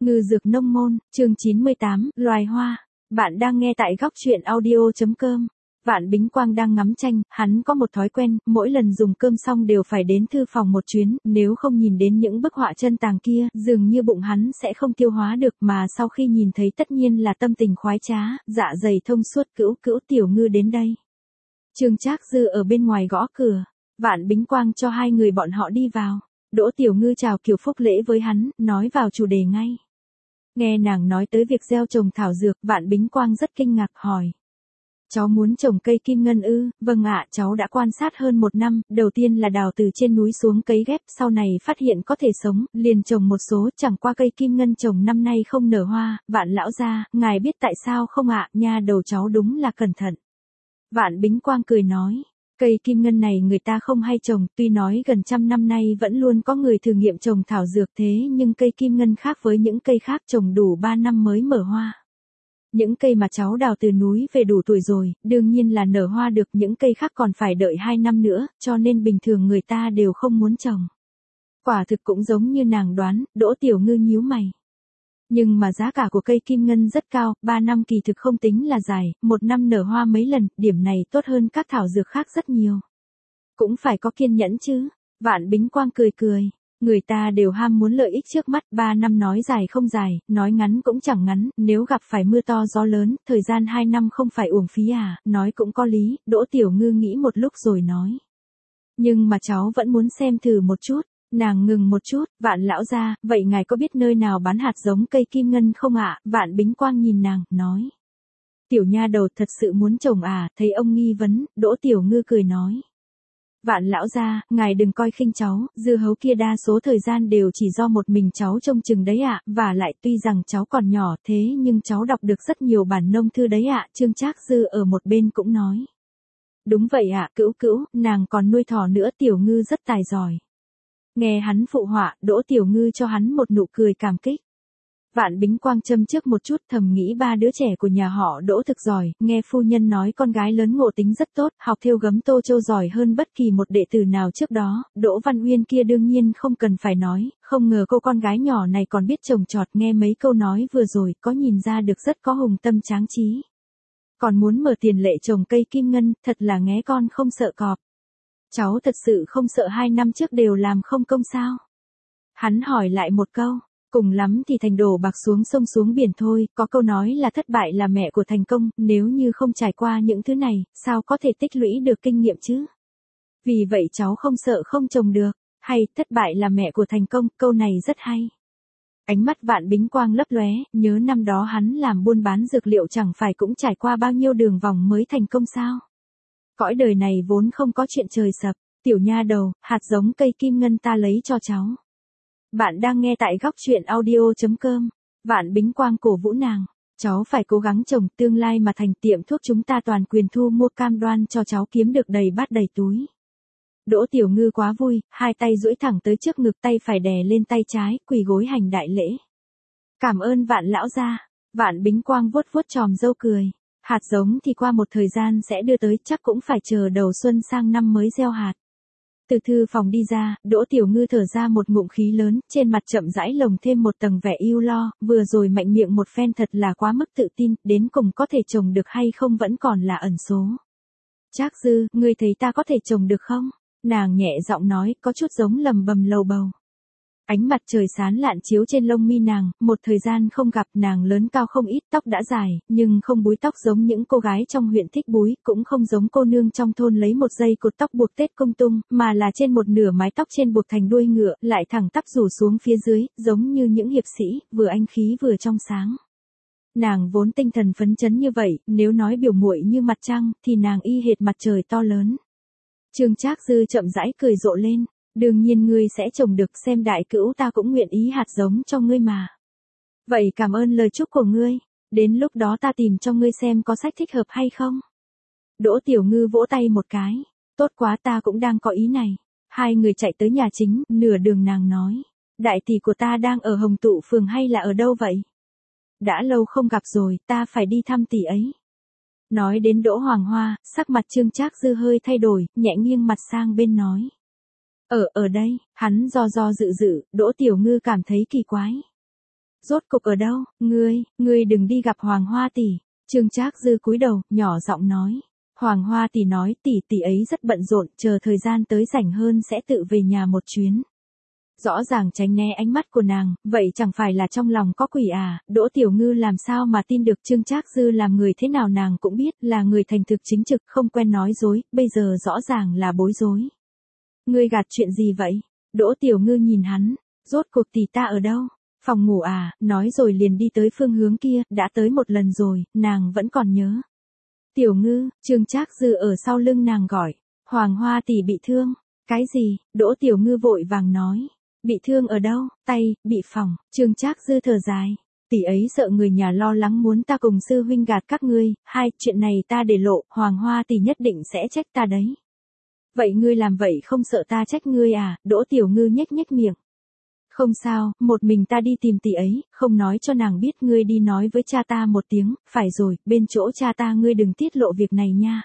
Ngư dược nông môn, chương 98, loài hoa. Bạn đang nghe tại góc truyện audio.com. Vạn Bính Quang đang ngắm tranh, hắn có một thói quen, mỗi lần dùng cơm xong đều phải đến thư phòng một chuyến, nếu không nhìn đến những bức họa chân tàng kia, dường như bụng hắn sẽ không tiêu hóa được, mà sau khi nhìn thấy tất nhiên là tâm tình khoái trá, dạ dày thông suốt. Cữu Cữu Tiểu Ngư đến đây. Trương Trác Dư ở bên ngoài gõ cửa, Vạn Bính Quang cho hai người bọn họ đi vào. Đỗ Tiểu Ngư chào kiểu phúc lễ với hắn, nói vào chủ đề ngay. Nghe nàng nói tới việc gieo trồng thảo dược, Vạn Bính Quang rất kinh ngạc hỏi. Cháu muốn trồng cây kim ngân ư? Vâng ạ, cháu đã quan sát hơn 1 năm, đầu tiên là đào từ trên núi xuống cấy ghép, sau này phát hiện có thể sống, liền trồng một số, chẳng qua cây kim ngân trồng năm nay không nở hoa. Vạn lão gia, ngài biết tại sao không ạ? Nha đầu cháu đúng là cẩn thận. Vạn Bính Quang cười nói. Cây kim ngân này người ta không hay trồng, tuy nói gần 100 năm nay vẫn luôn có người thử nghiệm trồng thảo dược thế nhưng cây kim ngân khác với những cây khác, trồng đủ 3 năm mới mở hoa. Những cây mà cháu đào từ núi về đủ tuổi rồi, đương nhiên là nở hoa được, những cây khác còn phải đợi 2 năm nữa, cho nên bình thường người ta đều không muốn trồng. Quả thực cũng giống như nàng đoán, Đỗ Tiểu Ngư nhíu mày. Nhưng mà giá cả của cây kim ngân rất cao, 3 năm kỳ thực không tính là dài, 1 năm nở hoa mấy lần, điểm này tốt hơn các thảo dược khác rất nhiều. Cũng phải có kiên nhẫn chứ. Vạn Bính Quang cười cười. Người ta đều ham muốn lợi ích trước mắt, 3 năm nói dài không dài, nói ngắn cũng chẳng ngắn, nếu gặp phải mưa to gió lớn, thời gian 2 năm không phải uổng phí à, nói cũng có lý. Đỗ Tiểu Ngư nghĩ một lúc rồi nói. Nhưng mà cháu vẫn muốn xem thử một chút. Nàng ngừng một chút, Vạn lão gia, vậy ngài có biết nơi nào bán hạt giống cây kim ngân không ạ? Vạn Bính Quang nhìn nàng, nói. Tiểu nha đầu thật sự muốn trồng à? Thấy ông nghi vấn, Đỗ Tiểu Ngư cười nói. Vạn lão gia, ngài đừng coi khinh cháu, dưa hấu kia đa số thời gian đều chỉ do một mình cháu trông chừng đấy ạ, và lại tuy rằng cháu còn nhỏ thế nhưng cháu đọc được rất nhiều bản nông thư đấy ạ. Trương Trác Dư ở một bên cũng nói. Đúng vậy ạ, Cữu Cữu, nàng còn nuôi thỏ nữa. Tiểu Ngư rất tài giỏi. Nghe hắn phụ họa, Đỗ Tiểu Ngư cho hắn một nụ cười cảm kích. Vạn Bính Quang châm trước một chút, thầm nghĩ 3 đứa trẻ của nhà họ Đỗ thực giỏi, nghe phu nhân nói con gái lớn ngộ tính rất tốt, học thêu gấm tô châu giỏi hơn bất kỳ một đệ tử nào trước đó. Đỗ Văn Uyên kia đương nhiên không cần phải nói, không ngờ cô con gái nhỏ này còn biết trồng trọt, nghe mấy câu nói vừa rồi, có nhìn ra được rất có hùng tâm tráng trí. Còn muốn mở tiền lệ trồng cây kim ngân, thật là nghé con không sợ cọp. Cháu thật sự không sợ 2 năm trước đều làm không công sao? Hắn hỏi lại một câu, cùng lắm thì thành đổ bạc xuống sông xuống biển thôi, có câu nói là thất bại là mẹ của thành công, nếu như không trải qua những thứ này, sao có thể tích lũy được kinh nghiệm chứ? Vì vậy cháu không sợ không trồng được, hay thất bại là mẹ của thành công, câu này rất hay. Ánh mắt Vạn Bính Quang lấp lóe, nhớ năm đó hắn làm buôn bán dược liệu chẳng phải cũng trải qua bao nhiêu đường vòng mới thành công sao? Cõi đời này vốn không có chuyện trời sập, tiểu nha đầu, hạt giống cây kim ngân ta lấy cho cháu. Bạn đang nghe tại góc truyện audio.com. Vạn Bính Quang cổ vũ nàng. Cháu phải cố gắng trồng, tương lai mà thành tiệm thuốc chúng ta toàn quyền thu mua, cam đoan cho cháu kiếm được đầy bát đầy túi. Đỗ Tiểu Ngư quá vui, hai tay duỗi thẳng tới trước ngực, tay phải đè lên tay trái, quỳ gối hành đại lễ. Cảm ơn Vạn lão gia. Vạn Bính Quang vuốt vuốt chòm râu cười. Hạt giống thì qua một thời gian sẽ đưa tới, chắc cũng phải chờ đầu xuân sang năm mới gieo hạt. Từ thư phòng đi ra, Đỗ Tiểu Ngư thở ra một ngụm khí lớn, trên mặt chậm rãi lồng thêm một tầng vẻ ưu lo, vừa rồi mạnh miệng một phen thật là quá mức tự tin, đến cùng có thể trồng được hay không vẫn còn là ẩn số. Trác Dư, ngươi thấy ta có thể trồng được không? Nàng nhẹ giọng nói, có chút giống lầm bầm lầu bầu. Ánh mặt trời sáng lạn chiếu trên lông mi nàng, một thời gian không gặp, nàng lớn cao không ít, tóc đã dài, nhưng không búi tóc giống những cô gái trong huyện thích búi, cũng không giống cô nương trong thôn lấy một dây cột tóc buộc tết công tung, mà là trên một nửa mái tóc trên buộc thành đuôi ngựa, lại thẳng tắp rủ xuống phía dưới, giống như những hiệp sĩ, vừa anh khí vừa trong sáng. Nàng vốn tinh thần phấn chấn như vậy, nếu nói biểu muội như mặt trăng, thì nàng y hệt mặt trời to lớn. Trương Trác Dư chậm rãi cười rộ lên. Đương nhiên ngươi sẽ trồng được, xem đại cữu ta cũng nguyện ý hạt giống cho ngươi mà. Vậy cảm ơn lời chúc của ngươi, đến lúc đó ta tìm cho ngươi xem có sách thích hợp hay không. Đỗ Tiểu Ngư vỗ tay một cái, tốt quá, ta cũng đang có ý này. Hai người chạy tới nhà chính, nửa đường nàng nói, đại tỷ của ta đang ở Hồng Tụ phường hay là ở đâu vậy? Đã lâu không gặp rồi, ta phải đi thăm tỷ ấy. Nói đến Đỗ Hoàng Hoa, sắc mặt Trương Trác Dư hơi thay đổi, nhẹ nghiêng mặt sang bên nói. Ở đây, hắn do dự, Đỗ Tiểu Ngư cảm thấy kỳ quái. Rốt cục ở đâu, ngươi đừng đi gặp Hoàng Hoa tỷ. Trương Trác Dư cúi đầu, nhỏ giọng nói. Hoàng Hoa tỷ nói tỷ ấy rất bận rộn, chờ thời gian tới rảnh hơn sẽ tự về nhà một chuyến. Rõ ràng tránh né ánh mắt của nàng, vậy chẳng phải là trong lòng có quỷ à, Đỗ Tiểu Ngư làm sao mà tin được Trương Trác Dư làm người thế nào nàng cũng biết, là người thành thực chính trực, không quen nói dối, bây giờ rõ ràng là bối rối. Ngươi gạt chuyện gì vậy? Đỗ Tiểu Ngư nhìn hắn, rốt cuộc tỷ ta ở đâu? Phòng ngủ à, nói rồi liền đi tới phương hướng kia, đã tới một lần rồi, nàng vẫn còn nhớ. Tiểu Ngư, Trương Trác Dư ở sau lưng nàng gọi, Hoàng Hoa tỷ bị thương. Cái gì? Đỗ Tiểu Ngư vội vàng nói. Bị thương ở đâu? Tay, bị phỏng. Trương Trác Dư thở dài. Tỷ ấy sợ người nhà lo lắng muốn ta cùng sư huynh gạt các ngươi, chuyện này ta để lộ, Hoàng Hoa tỷ nhất định sẽ trách ta đấy. Vậy ngươi làm vậy không sợ ta trách ngươi à? Đỗ Tiểu Ngư nhếch nhếch miệng. Không sao, một mình ta đi tìm tỷ ấy, không nói cho nàng biết, ngươi đi nói với cha ta một tiếng, phải rồi, bên chỗ cha ta ngươi đừng tiết lộ việc này nha.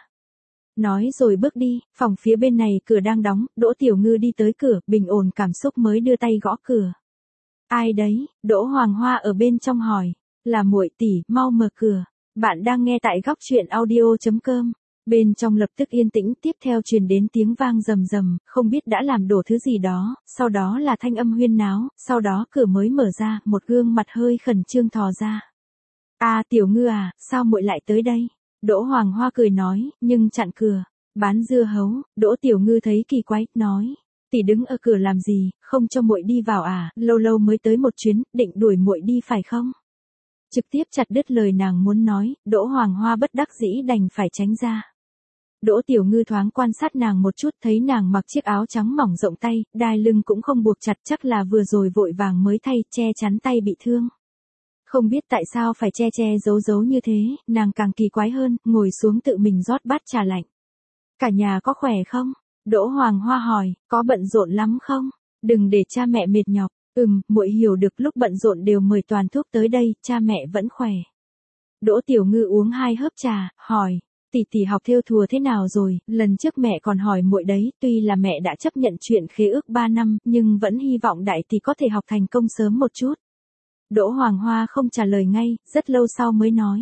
Nói rồi bước đi, phòng phía bên này cửa đang đóng, Đỗ Tiểu Ngư đi tới cửa, bình ổn cảm xúc mới đưa tay gõ cửa. Ai đấy? Đỗ Hoàng Hoa ở bên trong hỏi. Là muội tỷ, mau mở cửa. Bạn đang nghe tại góc truyện audio.com. Bên trong lập tức yên tĩnh, tiếp theo truyền đến tiếng vang rầm rầm, không biết đã làm đổ thứ gì đó, sau đó là thanh âm huyên náo, sau đó cửa mới mở ra, một gương mặt hơi khẩn trương thò ra. Tiểu Ngư à, sao muội lại tới đây? Đỗ Hoàng Hoa cười nói, nhưng chặn cửa. Bán dưa hấu. Đỗ Tiểu Ngư thấy kỳ quái, nói. Tỷ đứng ở cửa làm gì, không cho muội đi vào à, lâu lâu mới tới một chuyến, định đuổi muội đi phải không? Trực tiếp chặt đứt lời nàng muốn nói, Đỗ Hoàng Hoa bất đắc dĩ đành phải tránh ra. Đỗ Tiểu Ngư thoáng quan sát nàng một chút, thấy nàng mặc chiếc áo trắng mỏng rộng tay, đai lưng cũng không buộc chặt, chắc là vừa rồi vội vàng mới thay, che chắn tay bị thương. Không biết tại sao phải che giấu như thế, nàng càng kỳ quái hơn, ngồi xuống tự mình rót bát trà lạnh. Cả nhà có khỏe không? Đỗ Hoàng Hoa hỏi, có bận rộn lắm không? Đừng để cha mẹ mệt nhọc. Muội hiểu được, lúc bận rộn đều mời toàn thuốc tới đây, cha mẹ vẫn khỏe. Đỗ Tiểu Ngư uống 2 hớp trà, hỏi, tỷ học thêu thùa thế nào rồi? Lần trước mẹ còn hỏi muội đấy, tuy là mẹ đã chấp nhận chuyện khế ước 3 năm, nhưng vẫn hy vọng đại tỷ có thể học thành công sớm một chút. Đỗ Hoàng Hoa không trả lời ngay, rất lâu sau mới nói.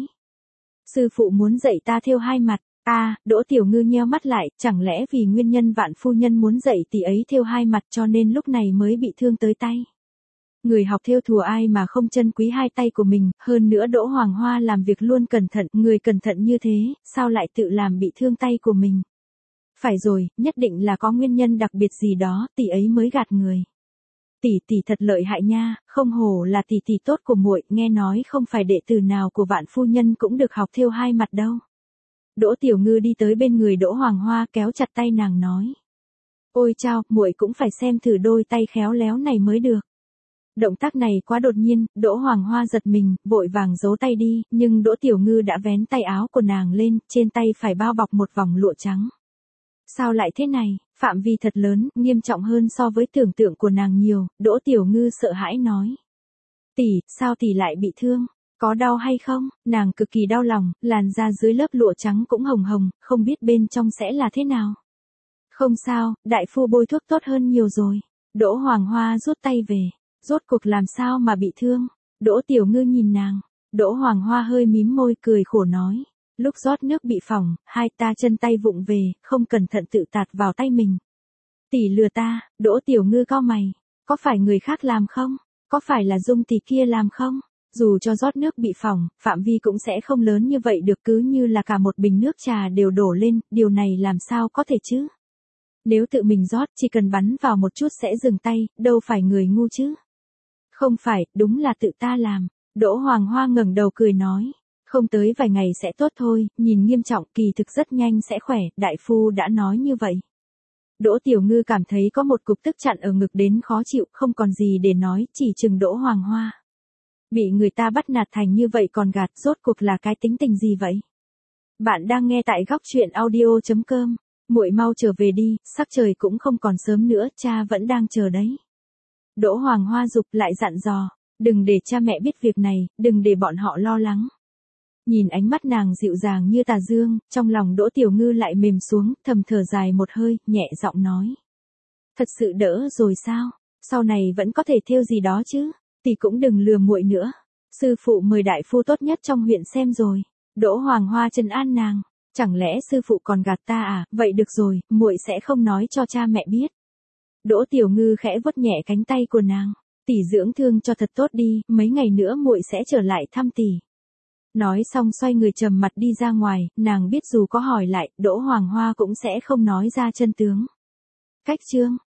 Sư phụ muốn dạy ta thêu 2 mặt. Đỗ Tiểu Ngư nheo mắt lại, chẳng lẽ vì nguyên nhân Vạn phu nhân muốn dạy tỷ ấy thêu 2 mặt cho nên lúc này mới bị thương tới tay. Người học thêu thùa ai mà không trân quý 2 tay của mình, hơn nữa Đỗ Hoàng Hoa làm việc luôn cẩn thận, người cẩn thận như thế, sao lại tự làm bị thương tay của mình? Phải rồi, nhất định là có nguyên nhân đặc biệt gì đó, tỷ ấy mới gạt người. Tỷ thật lợi hại nha, không hổ là tỷ tốt của muội, nghe nói không phải đệ tử nào của Vạn phu nhân cũng được học thêu 2 mặt đâu. Đỗ Tiểu Ngư đi tới bên người Đỗ Hoàng Hoa, kéo chặt tay nàng nói. Ôi chao, muội cũng phải xem thử đôi tay khéo léo này mới được. Động tác này quá đột nhiên, Đỗ Hoàng Hoa giật mình, vội vàng giấu tay đi, nhưng Đỗ Tiểu Ngư đã vén tay áo của nàng lên, trên tay phải bao bọc một vòng lụa trắng. Sao lại thế này, phạm vi thật lớn, nghiêm trọng hơn so với tưởng tượng của nàng nhiều, Đỗ Tiểu Ngư sợ hãi nói. Sao tỷ lại bị thương? Có đau hay không? Nàng cực kỳ đau lòng, làn da dưới lớp lụa trắng cũng hồng hồng, không biết bên trong sẽ là thế nào. Không sao, đại phu bôi thuốc tốt hơn nhiều rồi. Đỗ Hoàng Hoa rút tay về. Rốt cuộc làm sao mà bị thương? Đỗ Tiểu Ngư nhìn nàng. Đỗ Hoàng Hoa hơi mím môi cười khổ nói. Lúc rót nước bị phỏng, ta chân tay vụng về, không cẩn thận tự tạt vào tay mình. Tỷ lừa ta. Đỗ Tiểu Ngư cau mày. Có phải người khác làm không? Có phải là Dung tỷ kia làm không? Dù cho rót nước bị phỏng, phạm vi cũng sẽ không lớn như vậy được, cứ như là cả một bình nước trà đều đổ lên, điều này làm sao có thể chứ? Nếu tự mình rót, chỉ cần bắn vào một chút sẽ dừng tay, đâu phải người ngu chứ? Không phải, đúng là tự ta làm. Đỗ Hoàng Hoa ngẩng đầu cười nói. Không tới vài ngày sẽ tốt thôi, nhìn nghiêm trọng, kỳ thực rất nhanh sẽ khỏe, đại phu đã nói như vậy. Đỗ Tiểu Ngư cảm thấy có một cục tức chặn ở ngực đến khó chịu, không còn gì để nói, chỉ chừng Đỗ Hoàng Hoa. Bị người ta bắt nạt thành như vậy còn gạt, rốt cuộc là cái tính tình gì vậy? Bạn đang nghe tại góc truyện audio.com. Muội mau trở về đi, sắc trời cũng không còn sớm nữa, cha vẫn đang chờ đấy. Đỗ Hoàng Hoa giục lại dặn dò, đừng để cha mẹ biết việc này, đừng để bọn họ lo lắng. Nhìn ánh mắt nàng dịu dàng như tà dương, trong lòng Đỗ Tiểu Ngư lại mềm xuống, thầm thở dài một hơi, nhẹ giọng nói. Thật sự đỡ rồi sao? Sau này vẫn có thể thêu gì đó chứ? Tỷ cũng đừng lừa muội nữa. Sư phụ mời đại phu tốt nhất trong huyện xem rồi. Đỗ Hoàng Hoa trấn an nàng. Chẳng lẽ sư phụ còn gạt ta à? Vậy được rồi, muội sẽ không nói cho cha mẹ biết. Đỗ Tiểu Ngư khẽ vuốt nhẹ cánh tay của nàng. Tỷ dưỡng thương cho thật tốt đi, mấy ngày nữa muội sẽ trở lại thăm tỷ. Nói xong xoay người trầm mặt đi ra ngoài, nàng biết dù có hỏi lại, Đỗ Hoàng Hoa cũng sẽ không nói ra chân tướng. Cách chương